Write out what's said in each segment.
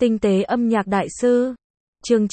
Tinh tế âm nhạc đại sư. Chương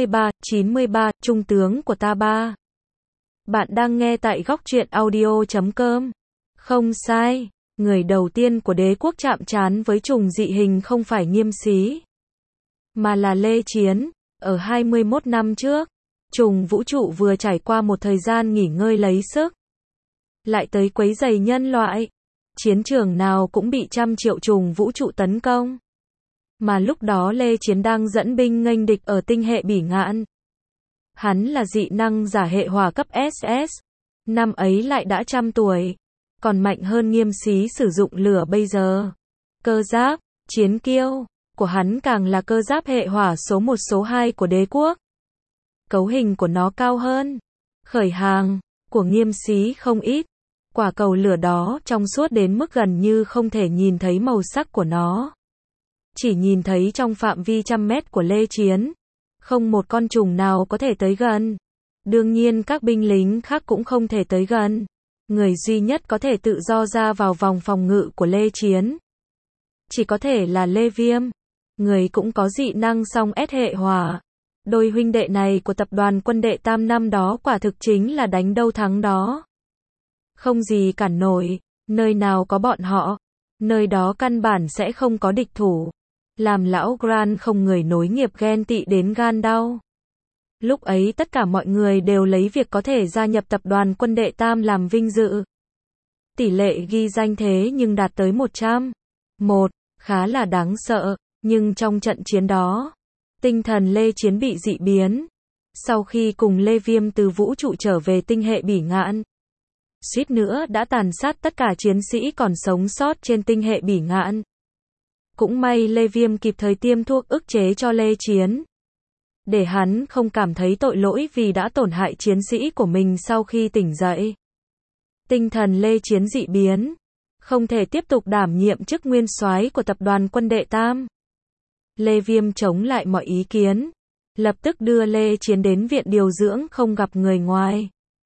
93, Trung tướng của ta ba. Bạn đang nghe tại góc truyện audio.com. Không sai, người đầu tiên của đế quốc chạm trán với trùng dị hình không phải Nghiêm Xí, mà là Lê Chiến. Ở 21 năm trước, trùng vũ trụ vừa trải qua một thời gian nghỉ ngơi lấy sức, lại tới quấy rầy nhân loại. Chiến trường nào cũng bị trăm triệu trùng vũ trụ tấn công. Mà lúc đó Lê Chiến đang dẫn binh nghênh địch ở tinh hệ Bỉ Ngạn. Hắn là dị năng giả hệ hỏa cấp SS. Năm ấy lại đã 100 tuổi. Còn mạnh hơn Nghiêm Xí sử dụng lửa bây giờ. Cơ giáp, chiến kiêu của hắn càng là cơ giáp hệ hỏa số 1 số 2 của đế quốc. Cấu hình của nó cao hơn khởi hàng của Nghiêm Xí không ít. Quả cầu lửa đó trong suốt đến mức gần như không thể nhìn thấy màu sắc của nó. Chỉ nhìn thấy trong phạm vi 100 mét của Lê Chiến. Không một con trùng nào có thể tới gần. Đương nhiên các binh lính khác cũng không thể tới gần. Người duy nhất có thể tự do ra vào vòng phòng ngự của Lê Chiến chỉ có thể là Lê Viêm. Người cũng có dị năng song S hệ hỏa. Đôi huynh đệ này của tập đoàn quân đệ Tam năm đó quả thực chính là đánh đâu thắng đó. Không gì cản nổi, nơi nào có bọn họ, nơi đó căn bản sẽ không có địch thủ. Làm lão Gran không người nối nghiệp ghen tị đến gan đau. Lúc ấy tất cả mọi người đều lấy việc có thể gia nhập tập đoàn quân đệ Tam làm vinh dự. Tỷ lệ ghi danh thế nhưng đạt tới 101, khá là đáng sợ, nhưng trong trận chiến đó, tinh thần Lê Chiến bị dị biến. Sau khi cùng Lê Viêm từ vũ trụ trở về tinh hệ Bỉ Ngạn, suýt nữa đã tàn sát tất cả chiến sĩ còn sống sót trên tinh hệ Bỉ Ngạn. Cũng may Lê Viêm kịp thời tiêm thuốc ức chế cho Lê Chiến, để hắn không cảm thấy tội lỗi vì đã tổn hại chiến sĩ của mình sau khi tỉnh dậy. Tinh thần Lê Chiến dị biến, không thể tiếp tục đảm nhiệm chức nguyên soái của tập đoàn quân đệ Tam. Lê Viêm chống lại mọi ý kiến, lập tức đưa Lê Chiến đến viện điều dưỡng không gặp người ngoài.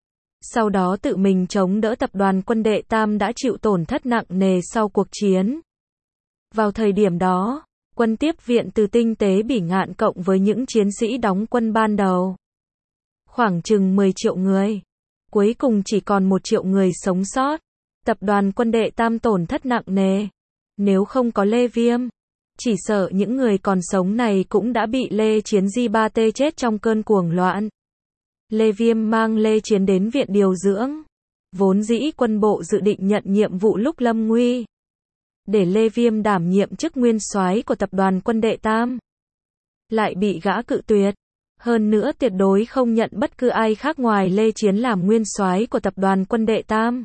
Sau đó tự mình chống đỡ tập đoàn quân đệ Tam đã chịu tổn thất nặng nề sau cuộc chiến. Vào thời điểm đó, quân tiếp viện từ tinh tế Bỉ Ngạn cộng với những chiến sĩ đóng quân ban đầu, khoảng chừng 10 triệu người. Cuối cùng chỉ còn 1 triệu người sống sót. Tập đoàn quân đệ Tam tổn thất nặng nề. Nếu không có Lê Viêm, chỉ sợ những người còn sống này cũng đã bị Lê Chiến Di-ba-tê chết trong cơn cuồng loạn. Lê Viêm mang Lê Chiến đến viện điều dưỡng. Vốn dĩ quân bộ dự định nhận nhiệm vụ lúc lâm nguy, để Lê Viêm đảm nhiệm chức nguyên soái của tập đoàn quân đệ Tam, lại bị gã cự tuyệt. Hơn nữa tuyệt đối không nhận bất cứ ai khác ngoài Lê Chiến làm nguyên soái của tập đoàn quân đệ Tam.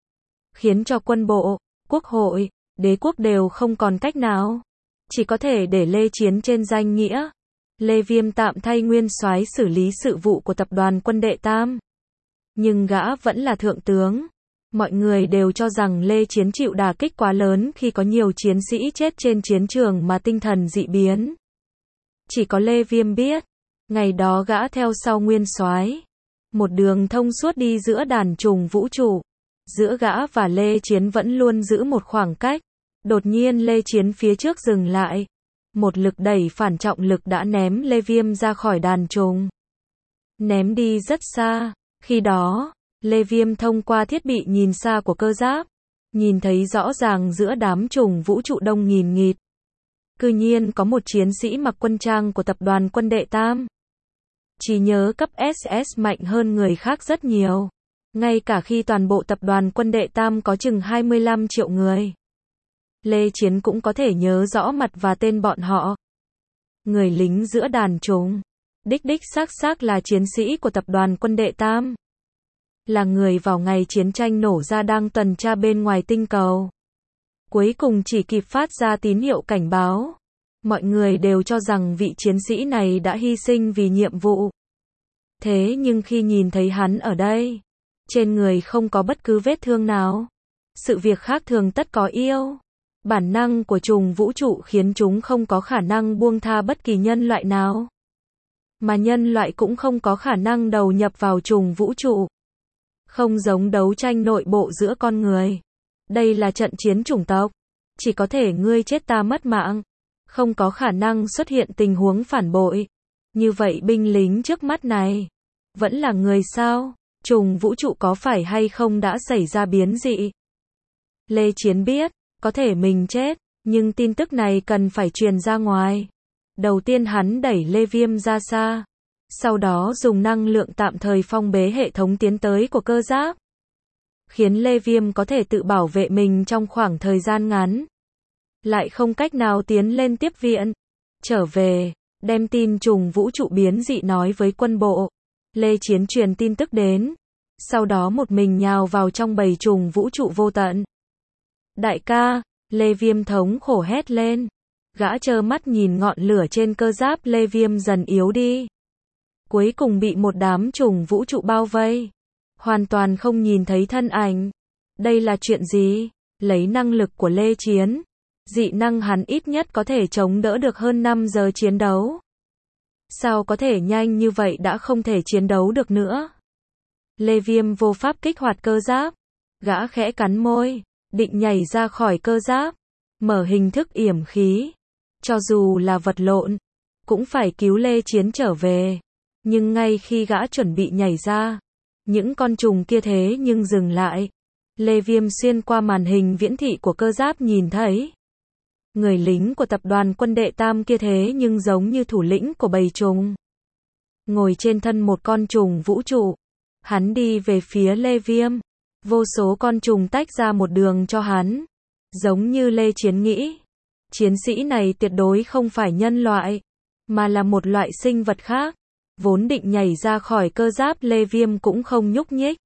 Khiến cho quân bộ, quốc hội, đế quốc đều không còn cách nào. Chỉ có thể để Lê Chiến trên danh nghĩa. Lê Viêm tạm thay nguyên soái xử lý sự vụ của tập đoàn quân đệ Tam. Nhưng gã vẫn là thượng tướng. Mọi người đều cho rằng Lê Chiến chịu đả kích quá lớn khi có nhiều chiến sĩ chết trên chiến trường mà tinh thần dị biến. Chỉ có Lê Viêm biết, ngày đó gã theo sau nguyên soái, một đường thông suốt đi giữa đàn trùng vũ trụ. Giữa gã và Lê Chiến vẫn luôn giữ một khoảng cách. Đột nhiên Lê Chiến phía trước dừng lại. Một lực đẩy phản trọng lực đã ném Lê Viêm ra khỏi đàn trùng. Ném đi rất xa. Khi đó, Lê Viêm thông qua thiết bị nhìn xa của cơ giáp, nhìn thấy rõ ràng giữa đám trùng vũ trụ đông nghìn nghịt, cư nhiên có một chiến sĩ mặc quân trang của tập đoàn quân đệ Tam. Trí nhớ cấp SS mạnh hơn người khác rất nhiều. Ngay cả khi toàn bộ tập đoàn quân đệ Tam có chừng 25 triệu người, Lê Chiến cũng có thể nhớ rõ mặt và tên bọn họ. Người lính giữa đàn trùng, đích xác là chiến sĩ của tập đoàn quân đệ Tam. Là người vào ngày chiến tranh nổ ra đang tuần tra bên ngoài tinh cầu. Cuối cùng chỉ kịp phát ra tín hiệu cảnh báo. Mọi người đều cho rằng vị chiến sĩ này đã hy sinh vì nhiệm vụ. Thế nhưng khi nhìn thấy hắn ở đây, trên người không có bất cứ vết thương nào. Sự việc khác thường tất có yêu. Bản năng của trùng vũ trụ khiến chúng không có khả năng buông tha bất kỳ nhân loại nào. Mà nhân loại cũng không có khả năng đầu nhập vào trùng vũ trụ. Không giống đấu tranh nội bộ giữa con người. Đây là trận chiến chủng tộc. Chỉ có thể ngươi chết ta mất mạng. Không có khả năng xuất hiện tình huống phản bội. Như vậy binh lính trước mắt này, vẫn là người sao? Trùng vũ trụ có phải hay không đã xảy ra biến dị? Lê Chiến biết, có thể mình chết, nhưng tin tức này cần phải truyền ra ngoài. Đầu tiên hắn đẩy Lê Viêm ra xa. Sau đó dùng năng lượng tạm thời phong bế hệ thống tiến tới của cơ giáp. Khiến Lê Viêm có thể tự bảo vệ mình trong khoảng thời gian ngắn. Lại không cách nào tiến lên tiếp viện. Trở về, đem tin trùng vũ trụ biến dị nói với quân bộ. Lê Chiến truyền tin tức đến. Sau đó một mình nhào vào trong bầy trùng vũ trụ vô tận. Đại ca, Lê Viêm thống khổ hét lên. Gã trơ mắt nhìn ngọn lửa trên cơ giáp Lê Viêm dần yếu đi. Cuối cùng bị một đám trùng vũ trụ bao vây. Hoàn toàn không nhìn thấy thân ảnh. Đây là chuyện gì? Lấy năng lực của Lê Chiến, dị năng hắn ít nhất có thể chống đỡ được hơn 5 giờ chiến đấu. Sao có thể nhanh như vậy đã không thể chiến đấu được nữa? Lê Viêm vô pháp kích hoạt cơ giáp. Gã khẽ cắn môi, định nhảy ra khỏi cơ giáp, mở hình thức yểm khí. Cho dù là vật lộn, cũng phải cứu Lê Chiến trở về. Nhưng ngay khi gã chuẩn bị nhảy ra, những con trùng kia thế nhưng dừng lại. Lê Viêm xuyên qua màn hình viễn thị của cơ giáp nhìn thấy. Người lính của tập đoàn quân đệ tam kia thế nhưng giống như thủ lĩnh của bầy trùng. Ngồi trên thân một con trùng vũ trụ. Hắn đi về phía Lê Viêm. Vô số con trùng tách ra một đường cho hắn. Giống như Lê Chiến nghĩ. Chiến sĩ này tuyệt đối không phải nhân loại, mà là một loại sinh vật khác. Vốn định nhảy ra khỏi cơ giáp Lê Viêm cũng không nhúc nhích.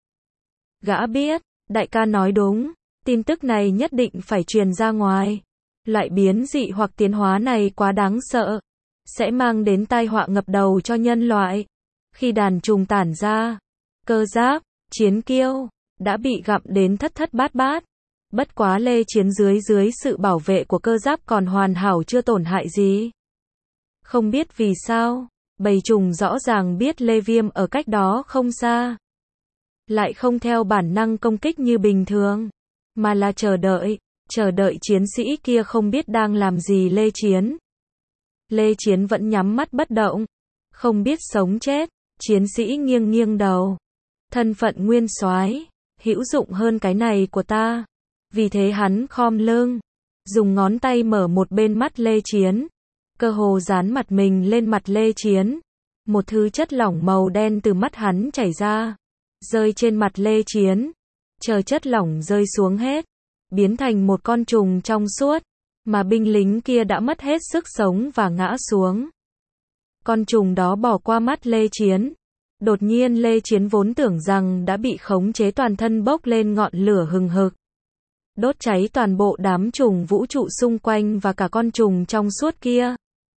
Gã biết, đại ca nói đúng, tin tức này nhất định phải truyền ra ngoài. Loại biến dị hoặc tiến hóa này quá đáng sợ, sẽ mang đến tai họa ngập đầu cho nhân loại. Khi đàn trùng tản ra, cơ giáp, chiến kiêu, đã bị gặm đến thất thất bát bát. Bất quá Lê Chiến dưới sự bảo vệ của cơ giáp còn hoàn hảo chưa tổn hại gì. Không biết vì sao, bầy trùng rõ ràng biết Lê Viêm ở cách đó không xa. Lại không theo bản năng công kích như bình thường, mà là chờ đợi chiến sĩ kia không biết đang làm gì Lê Chiến. Lê Chiến vẫn nhắm mắt bất động, không biết sống chết, chiến sĩ nghiêng nghiêng đầu. Thân phận nguyên soái, hữu dụng hơn cái này của ta. Vì thế hắn khom lưng, dùng ngón tay mở một bên mắt Lê Chiến, cơ hồ dán mặt mình lên mặt Lê Chiến. Một thứ chất lỏng màu đen từ mắt hắn chảy ra, rơi trên mặt Lê Chiến. Chờ chất lỏng rơi xuống hết, biến thành một con trùng trong suốt, mà binh lính kia đã mất hết sức sống và ngã xuống. Con trùng đó bỏ qua mắt Lê Chiến. Đột nhiên Lê Chiến vốn tưởng rằng đã bị khống chế toàn thân bốc lên ngọn lửa hừng hực, đốt cháy toàn bộ đám trùng vũ trụ xung quanh và cả con trùng trong suốt kia.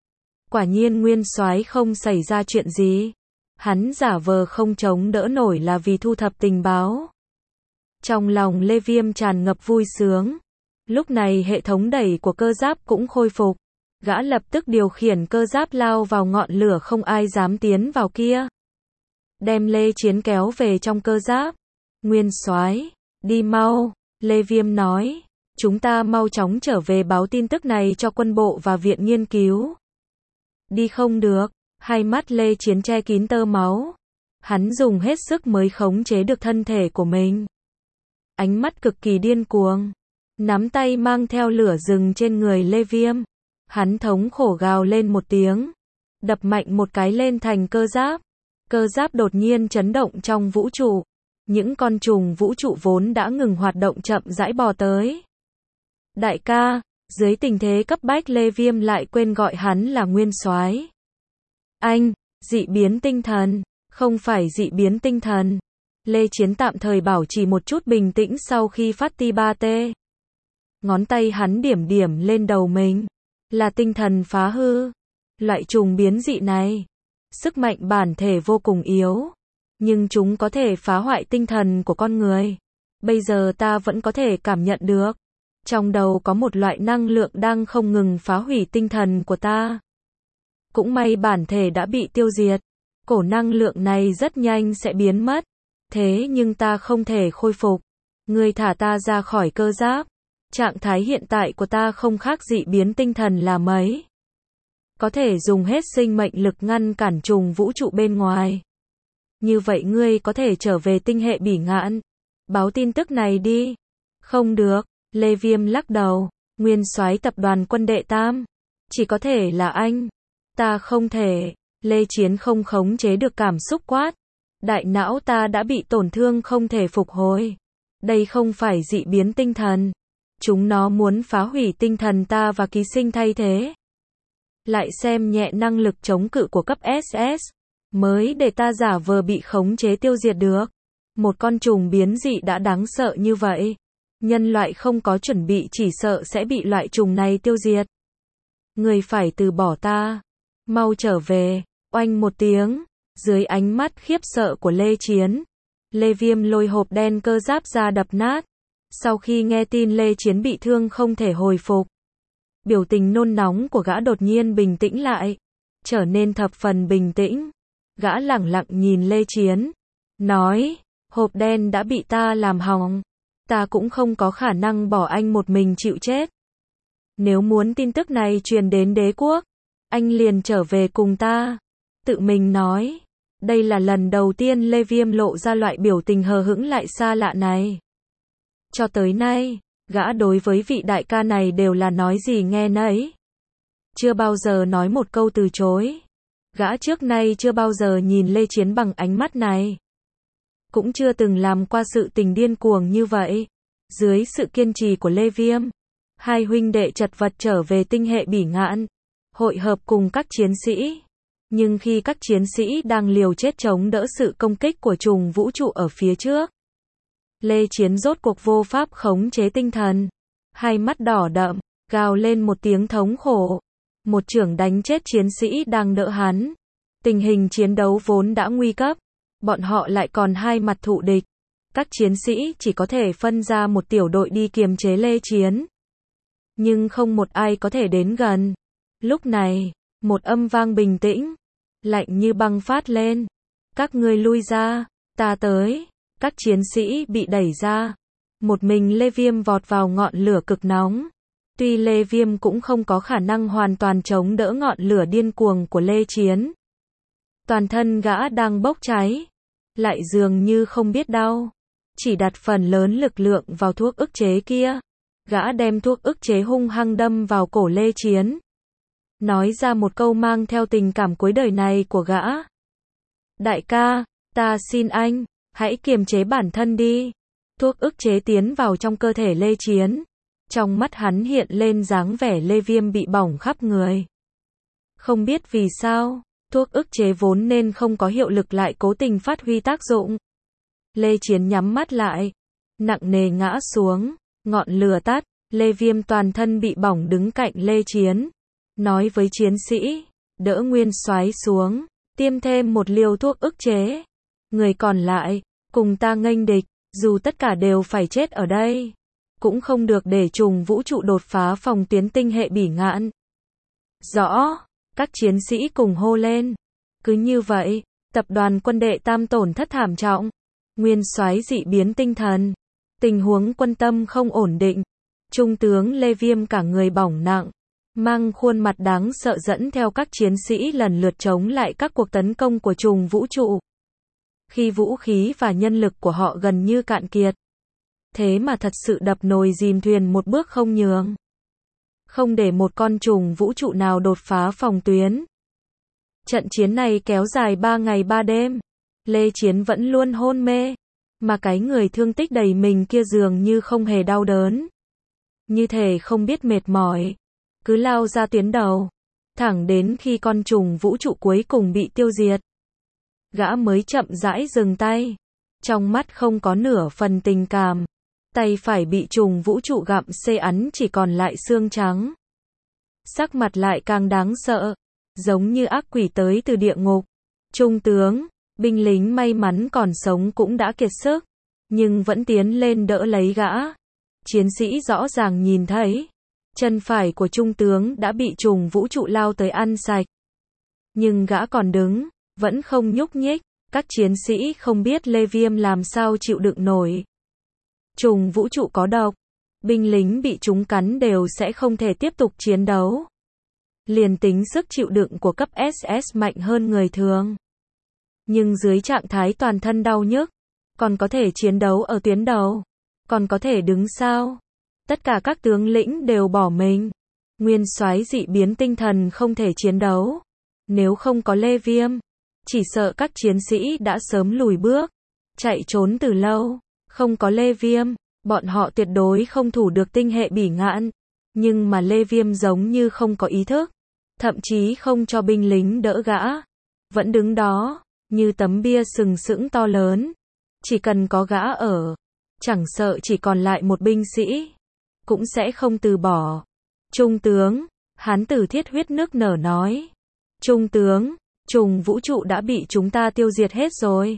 Quả nhiên nguyên soái không xảy ra chuyện gì. Hắn giả vờ không chống đỡ nổi là vì thu thập tình báo. Trong lòng Lê Viêm tràn ngập vui sướng. Lúc này hệ thống đẩy của cơ giáp cũng khôi phục. Gã lập tức điều khiển cơ giáp lao vào ngọn lửa không ai dám tiến vào kia. Đem Lê Chiến kéo về trong cơ giáp. Nguyên soái, đi mau, Lê Viêm nói. Chúng ta mau chóng trở về báo tin tức này cho quân bộ và viện nghiên cứu. Đi không được, hai mắt Lê Chiến che kín tơ máu. Hắn dùng hết sức mới khống chế được thân thể của mình. Ánh mắt cực kỳ điên cuồng. Nắm tay mang theo lửa rừng trên người Lê Viêm. Hắn thống khổ gào lên một tiếng. Đập mạnh một cái lên thành cơ giáp. Cơ giáp đột nhiên chấn động trong vũ trụ. Những con trùng vũ trụ vốn đã ngừng hoạt động chậm rãi bò tới. Đại ca, dưới tình thế cấp bách Lê Viêm lại quên gọi hắn là nguyên soái. Anh, dị biến tinh thần, không phải dị biến tinh thần. Lê Chiến tạm thời bảo trì một chút bình tĩnh sau khi phát ti 3T. Ngón tay hắn điểm điểm lên đầu mình. Là tinh thần phá hư. Loại trùng biến dị này, sức mạnh bản thể vô cùng yếu. Nhưng chúng có thể phá hoại tinh thần của con người. Bây giờ ta vẫn có thể cảm nhận được. Trong đầu có một loại năng lượng đang không ngừng phá hủy tinh thần của ta. Cũng may bản thể đã bị tiêu diệt. Cổ năng lượng này rất nhanh sẽ biến mất. Thế nhưng ta không thể khôi phục. Ngươi thả ta ra khỏi cơ giáp. Trạng thái hiện tại của ta không khác dị biến tinh thần là mấy. có thể dùng hết sinh mệnh lực ngăn cản trùng vũ trụ bên ngoài. Như vậy ngươi có thể trở về tinh hệ Bỉ Ngạn. Báo tin tức này đi. Không được, Lê Viêm lắc đầu. Nguyên soái tập đoàn quân đệ tam. Chỉ có thể là anh. Ta không thể. Lê Chiến không khống chế được cảm xúc quát. Đại não ta đã bị tổn thương không thể phục hồi. Đây không phải dị biến tinh thần. Chúng nó muốn phá hủy tinh thần ta và ký sinh thay thế. Lại xem nhẹ năng lực chống cự của cấp SS. Mới để ta giả vờ bị khống chế tiêu diệt được. Một con trùng biến dị đã đáng sợ như vậy. Nhân loại không có chuẩn bị chỉ sợ sẽ bị loại trùng này tiêu diệt. Người phải từ bỏ ta. Mau trở về. Oanh một tiếng. Dưới ánh mắt khiếp sợ của Lê Chiến. Lê Viêm lôi hộp đen cơ giáp ra đập nát. Sau khi nghe tin Lê Chiến bị thương không thể hồi phục. Biểu tình nôn nóng của gã đột nhiên bình tĩnh lại. Trở nên thập phần bình tĩnh. Gã lẳng lặng nhìn Lê Chiến. Nói, hộp đen đã bị ta làm hỏng. Ta cũng không có khả năng bỏ anh một mình chịu chết. Nếu muốn tin tức này truyền đến đế quốc, anh liền trở về cùng ta. Tự mình nói. Đây là lần đầu tiên Lê Viêm lộ ra loại biểu tình hờ hững lại xa lạ này. Cho tới nay, gã đối với vị đại ca này đều là nói gì nghe nấy. Chưa bao giờ nói một câu từ chối. Gã trước nay chưa bao giờ nhìn Lê Chiến bằng ánh mắt này. Cũng chưa từng làm qua sự tình điên cuồng như vậy. Dưới sự kiên trì của Lê Viêm, hai huynh đệ chật vật trở về tinh hệ Bỉ Ngạn, hội hợp cùng các chiến sĩ. Nhưng khi các chiến sĩ đang liều chết chống đỡ sự công kích của trùng vũ trụ ở phía trước, Lê Chiến rốt cuộc vô pháp khống chế tinh thần. Hai mắt đỏ đậm, gào lên một tiếng thống khổ. Một chưởng đánh chết chiến sĩ đang đỡ hắn. Tình hình chiến đấu vốn đã nguy cấp. Bọn họ lại còn hai mặt thụ địch. Các chiến sĩ chỉ có thể phân ra một tiểu đội đi kiềm chế Lê Chiến. Nhưng không một ai có thể đến gần. Lúc này, một âm vang bình tĩnh, lạnh như băng phát lên. Các ngươi lui ra, ta tới. Các chiến sĩ bị đẩy ra. Một mình Lê Viêm vọt vào ngọn lửa cực nóng. Tuy Lê Viêm cũng không có khả năng hoàn toàn chống đỡ ngọn lửa điên cuồng của Lê Chiến. Toàn thân gã đang bốc cháy. Lại dường như không biết đau. Chỉ đặt phần lớn lực lượng vào thuốc ức chế kia. Gã đem thuốc ức chế hung hăng đâm vào cổ Lê Chiến. Nói ra một câu mang theo tình cảm cuối đời này của gã. Đại ca, ta xin anh, hãy kiềm chế bản thân đi. Thuốc ức chế tiến vào trong cơ thể Lê Chiến. Trong mắt hắn hiện lên dáng vẻ Lê Viêm bị bỏng khắp người. Không biết vì sao, thuốc ức chế vốn nên không có hiệu lực lại cố tình phát huy tác dụng. Lê Chiến nhắm mắt lại, nặng nề ngã xuống, ngọn lửa tắt, Lê Viêm toàn thân bị bỏng đứng cạnh Lê Chiến. Nói với chiến sĩ, đỡ Nguyên soái xuống, tiêm thêm một liều thuốc ức chế. Người còn lại, cùng ta nghênh địch, dù tất cả đều phải chết ở đây. Cũng không được để trùng vũ trụ đột phá phòng tuyến tinh hệ Bỉ Ngạn. Rõ, các chiến sĩ cùng hô lên. Cứ như vậy, tập đoàn quân đệ tam tổn thất thảm trọng. Nguyên soái dị biến tinh thần. Tình huống quân tâm không ổn định. Trung tướng Lê Viêm cả người bỏng nặng. Mang khuôn mặt đáng sợ dẫn theo các chiến sĩ lần lượt chống lại các cuộc tấn công của trùng vũ trụ. Khi vũ khí và nhân lực của họ gần như cạn kiệt. Thế mà thật sự đập nồi dìm thuyền một bước không nhường. Không để một con trùng vũ trụ nào đột phá phòng tuyến. Trận chiến này kéo dài 3 ngày 3 đêm. Lê Chiến vẫn luôn hôn mê. Mà cái người thương tích đầy mình kia dường như không hề đau đớn. Như thể không biết mệt mỏi. Cứ lao ra tuyến đầu. Thẳng đến khi con trùng vũ trụ cuối cùng bị tiêu diệt. Gã mới chậm rãi dừng tay. Trong mắt không có nửa phần tình cảm. Tay phải bị trùng vũ trụ gặm xê ắn chỉ còn lại xương trắng. Sắc mặt lại càng đáng sợ. Giống như ác quỷ tới từ địa ngục. Trung tướng, binh lính may mắn còn sống cũng đã kiệt sức. Nhưng vẫn tiến lên đỡ lấy gã. Chiến sĩ rõ ràng nhìn thấy. Chân phải của trung tướng đã bị trùng vũ trụ lao tới ăn sạch. Nhưng gã còn đứng, vẫn không nhúc nhích. Các chiến sĩ không biết Lê Viêm làm sao chịu đựng nổi. Trùng vũ trụ có độc. Binh lính bị chúng cắn đều sẽ không thể tiếp tục chiến đấu. Liền tính sức chịu đựng của cấp SS mạnh hơn người thường. Nhưng dưới trạng thái toàn thân đau nhức, còn có thể chiến đấu ở tuyến đầu, còn có thể đứng sao? Tất cả các tướng lĩnh đều bỏ mình. Nguyên soái dị biến tinh thần không thể chiến đấu. Nếu không có Lê Viêm, chỉ sợ các chiến sĩ đã sớm lùi bước, chạy trốn từ lâu. Không có Lê Viêm, bọn họ tuyệt đối không thủ được tinh hệ Bỉ Ngạn. Nhưng mà Lê Viêm giống như không có ý thức, thậm chí không cho binh lính đỡ gã. Vẫn đứng đó, như tấm bia sừng sững to lớn. Chỉ cần có gã ở, chẳng sợ chỉ còn lại một binh sĩ, cũng sẽ không từ bỏ. Trung tướng, Hán Tử thiết huyết nước nở nói. Trung tướng, trùng vũ trụ đã bị chúng ta tiêu diệt hết rồi.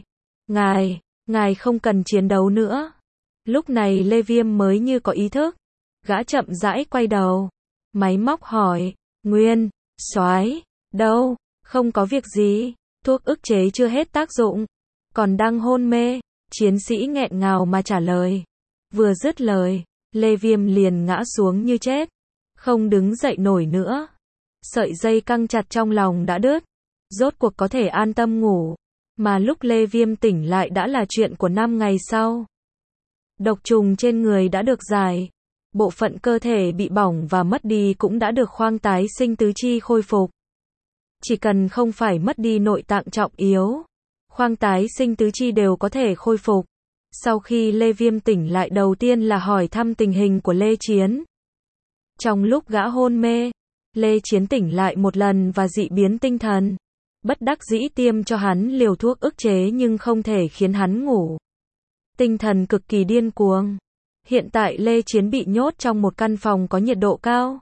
Ngài không cần chiến đấu nữa. Lúc này Lê Viêm mới như có ý thức. Gã chậm rãi quay đầu. Máy móc hỏi, Nguyên soái đâu? Không có việc gì, thuốc ức chế chưa hết tác dụng, còn đang hôn mê. Chiến sĩ nghẹn ngào mà trả lời. Vừa dứt lời, Lê Viêm liền ngã xuống như chết, không đứng dậy nổi nữa. Sợi dây căng chặt trong lòng đã đứt, rốt cuộc có thể an tâm ngủ. Mà lúc Lê Viêm tỉnh lại đã là chuyện của 5 ngày sau. Độc trùng trên người đã được giải, bộ phận cơ thể bị bỏng và mất đi cũng đã được khoang tái sinh tứ chi khôi phục. Chỉ cần không phải mất đi nội tạng trọng yếu, khoang tái sinh tứ chi đều có thể khôi phục. Sau khi Lê Viêm tỉnh lại đầu tiên là hỏi thăm tình hình của Lê Chiến. Trong lúc gã hôn mê, Lê Chiến tỉnh lại một lần và dị biến tinh thần. Bất đắc dĩ tiêm cho hắn liều thuốc ức chế nhưng không thể khiến hắn ngủ. Tinh thần cực kỳ điên cuồng. Hiện tại Lê Chiến bị nhốt trong một căn phòng có nhiệt độ cao.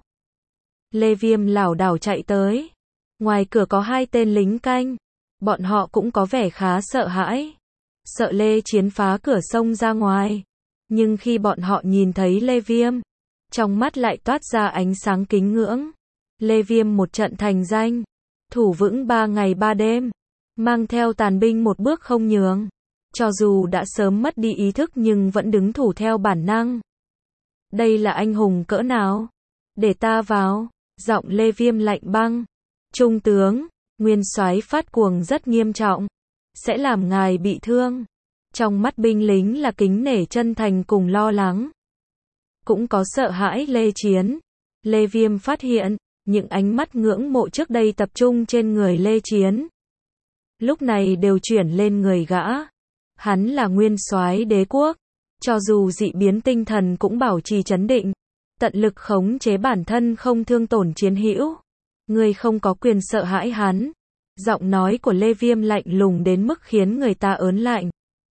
Lê Viêm lảo đảo chạy tới. Ngoài cửa có 2 tên lính canh. Bọn họ cũng có vẻ khá sợ hãi. Sợ Lê Chiến phá cửa xông ra ngoài. Nhưng khi bọn họ nhìn thấy Lê Viêm, trong mắt lại toát ra ánh sáng kính ngưỡng. Lê Viêm một trận thành danh, thủ vững 3 ngày 3 đêm, mang theo tàn binh một bước không nhường. Cho dù đã sớm mất đi ý thức nhưng vẫn đứng thủ theo bản năng. Đây là anh hùng cỡ nào? Để ta vào. Giọng Lê Viêm lạnh băng. Trung tướng, Nguyên soái phát cuồng rất nghiêm trọng, sẽ làm ngài bị thương. Trong mắt binh lính là kính nể chân thành cùng lo lắng. Cũng có sợ hãi Lê Chiến. Lê Viêm phát hiện, những ánh mắt ngưỡng mộ trước đây tập trung trên người Lê Chiến, lúc này đều chuyển lên người gã. Hắn là nguyên soái đế quốc, cho dù dị biến tinh thần cũng bảo trì trấn định, tận lực khống chế bản thân không thương tổn chiến hữu. Người không có quyền sợ hãi hắn. Giọng nói của Lê Viêm lạnh lùng đến mức khiến người ta ớn lạnh.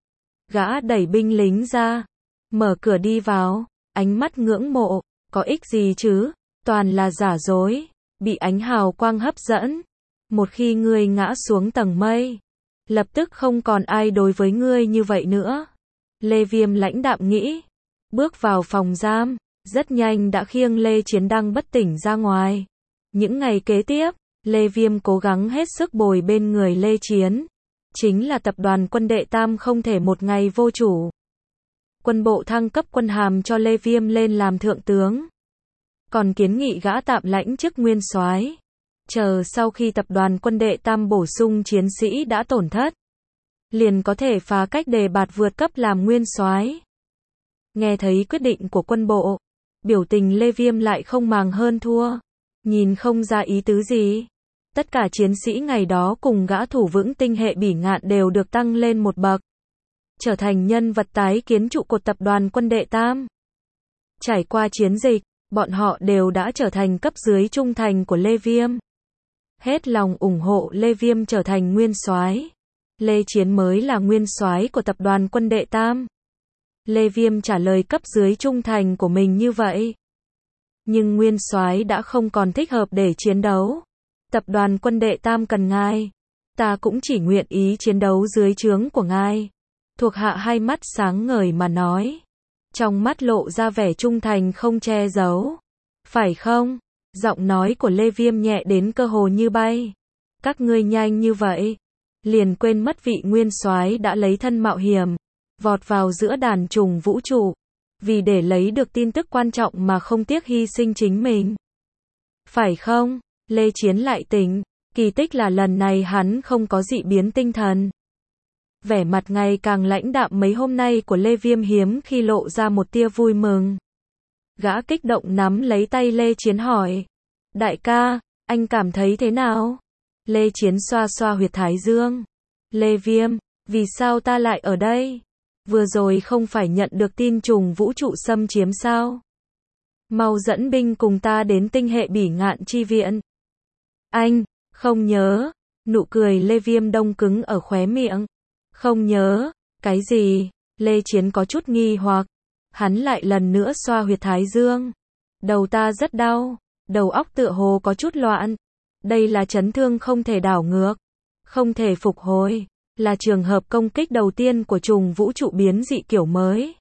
Gã đẩy binh lính ra, mở cửa đi vào, ánh mắt ngưỡng mộ. Có ích gì chứ? Toàn là giả dối, bị ánh hào quang hấp dẫn. Một khi ngươi ngã xuống tầng mây, lập tức không còn ai đối với ngươi như vậy nữa. Lê Viêm lãnh đạm nghĩ. Bước vào phòng giam, rất nhanh đã khiêng Lê Chiến đang bất tỉnh ra ngoài. Những ngày kế tiếp, Lê Viêm cố gắng hết sức bồi bên người Lê Chiến. Chính là tập đoàn quân đệ tam không thể một ngày vô chủ. Quân bộ thăng cấp quân hàm cho Lê Viêm lên làm thượng tướng. Còn kiến nghị gã tạm lãnh chức nguyên soái. Chờ sau khi tập đoàn quân đệ tam bổ sung chiến sĩ đã tổn thất, liền có thể phá cách đề bạt vượt cấp làm nguyên soái. Nghe thấy quyết định của quân bộ, biểu tình Lê Viêm lại không màng hơn thua, nhìn không ra ý tứ gì. Tất cả chiến sĩ ngày đó cùng gã thủ vững tinh hệ Bỉ Ngạn đều được tăng lên một bậc, trở thành nhân vật tái kiến trụ cột tập đoàn quân đệ tam. Trải qua chiến dịch, bọn họ đều đã trở thành cấp dưới trung thành của Lê Viêm. Hết lòng ủng hộ Lê Viêm trở thành nguyên soái. Lê Chiến mới là nguyên soái của tập đoàn quân đệ tam. Lê Viêm trả lời cấp dưới trung thành của mình như vậy. Nhưng nguyên soái đã không còn thích hợp để chiến đấu. Tập đoàn quân đệ tam cần ngài. Ta cũng chỉ nguyện ý chiến đấu dưới trướng của ngài. Thuộc hạ hai mắt sáng ngời mà nói. Trong mắt lộ ra vẻ trung thành không che giấu. Phải không? Giọng nói của Lê Viêm nhẹ đến cơ hồ như bay. Các ngươi nhanh như vậy, liền quên mất vị nguyên soái đã lấy thân mạo hiểm, vọt vào giữa đàn trùng vũ trụ, vì để lấy được tin tức quan trọng mà không tiếc hy sinh chính mình. Phải không? Lê Chiến lại tỉnh, kỳ tích là lần này hắn không có dị biến tinh thần. Vẻ mặt ngày càng lãnh đạm mấy hôm nay của Lê Viêm hiếm khi lộ ra một tia vui mừng. Gã kích động nắm lấy tay Lê Chiến hỏi. Đại ca, anh cảm thấy thế nào? Lê Chiến xoa xoa huyệt thái dương. Lê Viêm, vì sao ta lại ở đây? Vừa rồi không phải nhận được tin trùng vũ trụ xâm chiếm sao? Mau dẫn binh cùng ta đến tinh hệ Bỉ Ngạn chi viện. Anh, không nhớ. Nụ cười Lê Viêm đông cứng ở khóe miệng. Không nhớ, cái gì? Lê Chiến có chút nghi hoặc. Hắn lại lần nữa xoa huyệt thái dương. Đầu ta rất đau, đầu óc tựa hồ có chút loạn. Đây là chấn thương không thể đảo ngược, không thể phục hồi, là trường hợp công kích đầu tiên của trùng vũ trụ biến dị kiểu mới.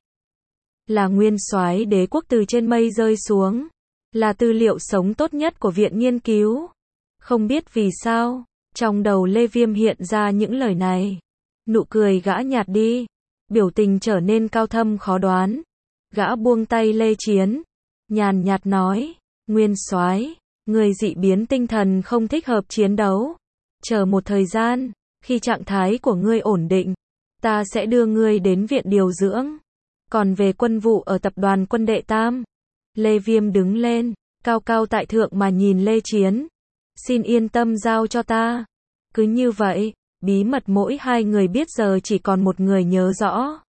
Là nguyên soái đế quốc từ trên mây rơi xuống, là tư liệu sống tốt nhất của viện nghiên cứu. Không biết vì sao, trong đầu Lê Viêm hiện ra những lời này. Nụ cười gã nhạt đi, biểu tình trở nên cao thâm khó đoán. Gã buông tay Lê Chiến, nhàn nhạt nói, nguyên soái, người dị biến tinh thần không thích hợp chiến đấu. Chờ một thời gian, khi trạng thái của ngươi ổn định, ta sẽ đưa ngươi đến viện điều dưỡng. Còn về quân vụ ở tập đoàn quân đệ Tam, Lê Viêm đứng lên, cao cao tại thượng mà nhìn Lê Chiến. Xin yên tâm giao cho ta. Cứ như vậy, bí mật mỗi hai người biết giờ chỉ còn một người nhớ rõ.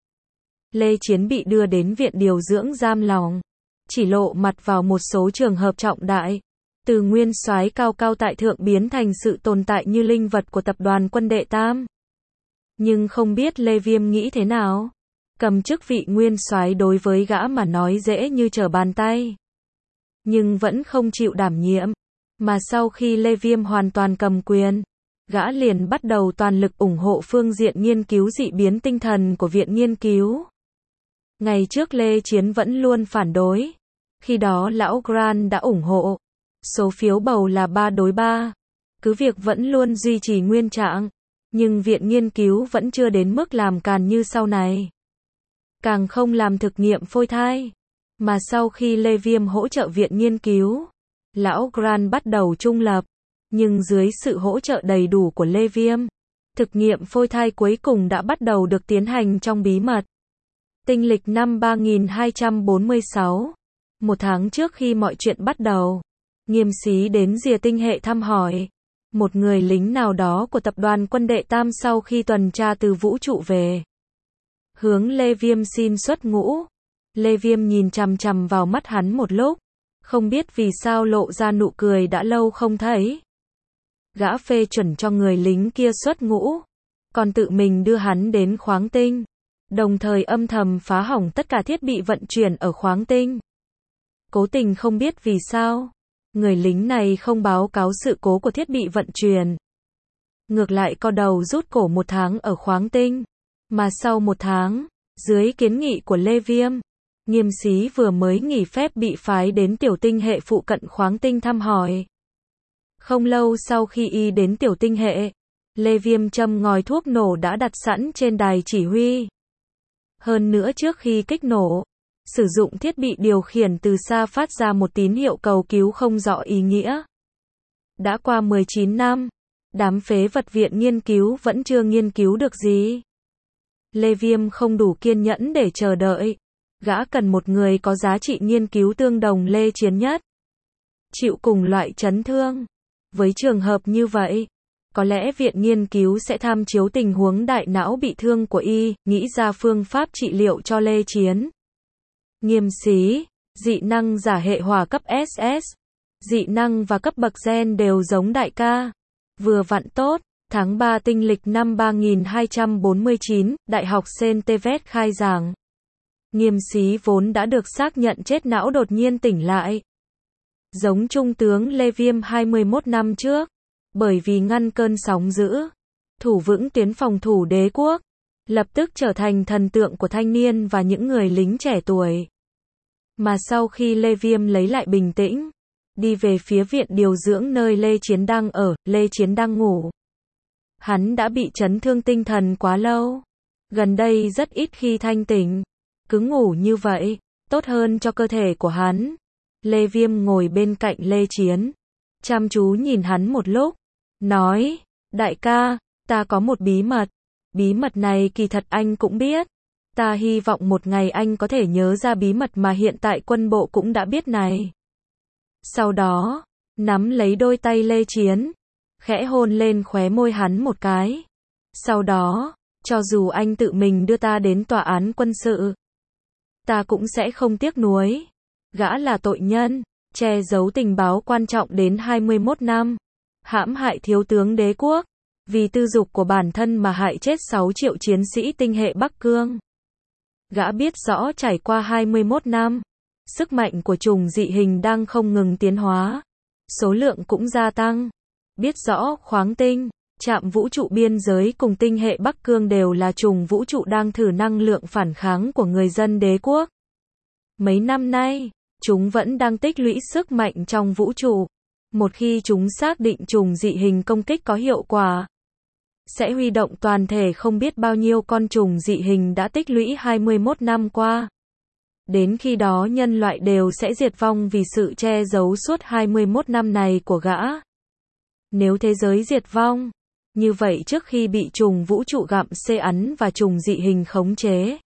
Lê Chiến bị đưa đến viện điều dưỡng giam lỏng, chỉ lộ mặt vào một số trường hợp trọng đại. Từ nguyên soái cao cao tại thượng biến thành sự tồn tại như linh vật của tập đoàn quân đệ Tam. Nhưng không biết Lê Viêm nghĩ thế nào. Cầm chức vị nguyên soái đối với gã mà nói dễ như trở bàn tay. Nhưng vẫn không chịu đảm nhiệm. Mà sau khi Lê Viêm hoàn toàn cầm quyền, gã liền bắt đầu toàn lực ủng hộ phương diện nghiên cứu dị biến tinh thần của viện nghiên cứu. Ngày trước Lê Chiến vẫn luôn phản đối. Khi đó lão Grant đã ủng hộ. Số phiếu bầu là 3 đối 3. Cứ việc vẫn luôn duy trì nguyên trạng, nhưng viện nghiên cứu vẫn chưa đến mức làm càn như sau này. Càng không làm thực nghiệm phôi thai. Mà sau khi Lê Viêm hỗ trợ viện nghiên cứu, lão Grant bắt đầu trung lập. Nhưng dưới sự hỗ trợ đầy đủ của Lê Viêm, thực nghiệm phôi thai cuối cùng đã bắt đầu được tiến hành trong bí mật. Tinh lịch năm 3246, một tháng trước khi mọi chuyện bắt đầu, Nghiêm Xí đến rìa tinh hệ thăm hỏi. Một người lính nào đó của tập đoàn quân đệ Tam sau khi tuần tra từ vũ trụ về, hướng Lê Viêm xin xuất ngũ. Lê Viêm nhìn chằm chằm vào mắt hắn một lúc, không biết vì sao lộ ra nụ cười đã lâu không thấy. Gã phê chuẩn cho người lính kia xuất ngũ, còn tự mình đưa hắn đến khoáng tinh, đồng thời âm thầm phá hỏng tất cả thiết bị vận chuyển ở khoáng tinh. Cố tình không biết vì sao, người lính này không báo cáo sự cố của thiết bị vận chuyển. Ngược lại co đầu rút cổ 1 tháng ở khoáng tinh. Mà sau 1 tháng, dưới kiến nghị của Lê Viêm, Nghiêm Xí vừa mới nghỉ phép bị phái đến tiểu tinh hệ phụ cận khoáng tinh thăm hỏi. Không lâu sau khi y đến tiểu tinh hệ, Lê Viêm châm ngòi thuốc nổ đã đặt sẵn trên đài chỉ huy. Hơn nữa trước khi kích nổ, sử dụng thiết bị điều khiển từ xa phát ra một tín hiệu cầu cứu không rõ ý nghĩa. Đã qua 19 năm, đám phế vật viện nghiên cứu vẫn chưa nghiên cứu được gì. Lê Viêm không đủ kiên nhẫn để chờ đợi. Gã cần một người có giá trị nghiên cứu tương đồng Lê Chiến nhất. Chịu cùng loại chấn thương. Với trường hợp như vậy, có lẽ viện nghiên cứu sẽ tham chiếu tình huống đại não bị thương của y, nghĩ ra phương pháp trị liệu cho Lê Chiến. Nghiêm Xí, dị năng giả hệ hỏa cấp SS, dị năng và cấp bậc gen đều giống đại ca. Vừa vặn tốt, tháng 3 tinh lịch năm 3249, Đại học Saint-Tevet khai giảng. Nghiêm Xí vốn đã được xác nhận chết não đột nhiên tỉnh lại. Giống Trung tướng Lê Viêm 21 năm trước, bởi vì ngăn cơn sóng dữ, thủ vững tuyến phòng thủ đế quốc, lập tức trở thành thần tượng của thanh niên và những người lính trẻ tuổi. Mà sau khi Lê Viêm lấy lại bình tĩnh, đi về phía viện điều dưỡng nơi Lê Chiến đang ở, Lê Chiến đang ngủ. Hắn đã bị chấn thương tinh thần quá lâu. Gần đây rất ít khi thanh tỉnh. Cứ ngủ như vậy, tốt hơn cho cơ thể của hắn. Lê Viêm ngồi bên cạnh Lê Chiến. chăm chú nhìn hắn một lúc, nói, đại ca, ta có một bí mật này kỳ thật anh cũng biết, ta hy vọng một ngày anh có thể nhớ ra bí mật mà hiện tại quân bộ cũng đã biết này. Sau đó, nắm lấy đôi tay Lê Chiến, khẽ hôn lên khóe môi hắn một cái. Sau đó, cho dù anh tự mình đưa ta đến tòa án quân sự, ta cũng sẽ không tiếc nuối. Gã là tội nhân, che giấu tình báo quan trọng đến 21 năm, hãm hại thiếu tướng đế quốc, vì tư dục của bản thân mà hại chết 6 triệu chiến sĩ tinh hệ Bắc Cương. Gã biết rõ trải qua 21 năm, sức mạnh của trùng dị hình đang không ngừng tiến hóa, số lượng cũng gia tăng. Biết rõ khoáng tinh, trạm vũ trụ biên giới cùng tinh hệ Bắc Cương đều là trùng vũ trụ đang thử năng lượng phản kháng của người dân đế quốc. Mấy năm nay, chúng vẫn đang tích lũy sức mạnh trong vũ trụ. Một khi chúng xác định trùng dị hình công kích có hiệu quả, sẽ huy động toàn thể không biết bao nhiêu con trùng dị hình đã tích lũy 21 năm qua. Đến khi đó nhân loại đều sẽ diệt vong vì sự che giấu suốt 21 năm này của gã. Nếu thế giới diệt vong, như vậy trước khi bị trùng vũ trụ gặm xê ắn và trùng dị hình khống chế,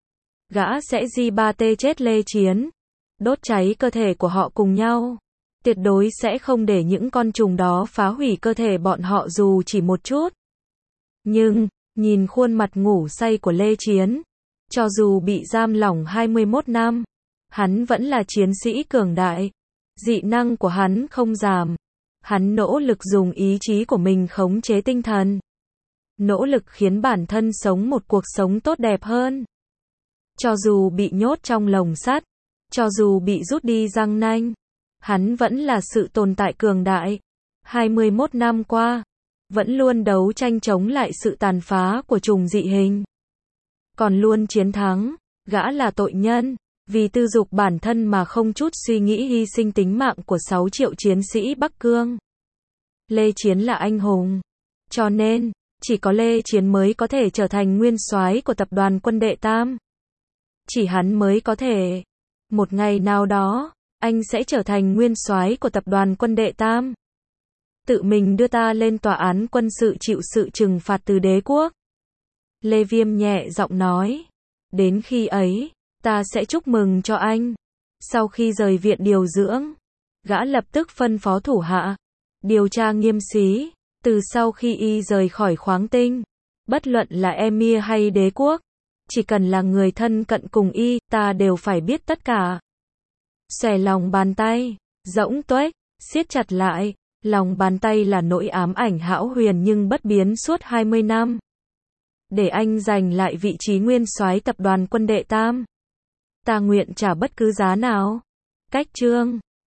gã sẽ J3T chết Lê Chiến, đốt cháy cơ thể của họ cùng nhau. Tuyệt đối sẽ không để những con trùng đó phá hủy cơ thể bọn họ dù chỉ một chút. Nhưng, nhìn khuôn mặt ngủ say của Lê Chiến, cho dù bị giam lỏng 21 năm, hắn vẫn là chiến sĩ cường đại. Dị năng của hắn không giảm. Hắn nỗ lực dùng ý chí của mình khống chế tinh thần. Nỗ lực khiến bản thân sống một cuộc sống tốt đẹp hơn. Cho dù bị nhốt trong lồng sắt, cho dù bị rút đi răng nanh, hắn vẫn là sự tồn tại cường đại. 21 năm qua, vẫn luôn đấu tranh chống lại sự tàn phá của trùng dị hình. Còn luôn chiến thắng, gã là tội nhân, vì tư dục bản thân mà không chút suy nghĩ hy sinh tính mạng của 6 triệu chiến sĩ Bắc Cương. Lê Chiến là anh hùng. Cho nên, chỉ có Lê Chiến mới có thể trở thành nguyên soái của tập đoàn Quân Đệ Tam. Chỉ hắn mới có thể. Một ngày nào đó, anh sẽ trở thành nguyên soái của tập đoàn Quân Đệ Tam. Tự mình đưa ta lên tòa án quân sự chịu sự trừng phạt từ đế quốc. Lê Viêm nhẹ giọng nói. Đến khi ấy, ta sẽ chúc mừng cho anh. Sau khi rời viện điều dưỡng, gã lập tức phân phó thủ hạ điều tra nghiêm xí. Từ sau khi y rời khỏi khoáng tinh, bất luận là Emir hay đế quốc, chỉ cần là người thân cận cùng y, ta đều phải biết tất cả. Xòe lòng bàn tay, rỗng tuếch, siết chặt lại. Lòng bàn tay là nỗi ám ảnh hão huyền nhưng bất biến suốt 20 năm. Để anh giành lại vị trí nguyên soái tập đoàn Quân Đệ Tam, ta nguyện trả bất cứ giá nào. Cách chương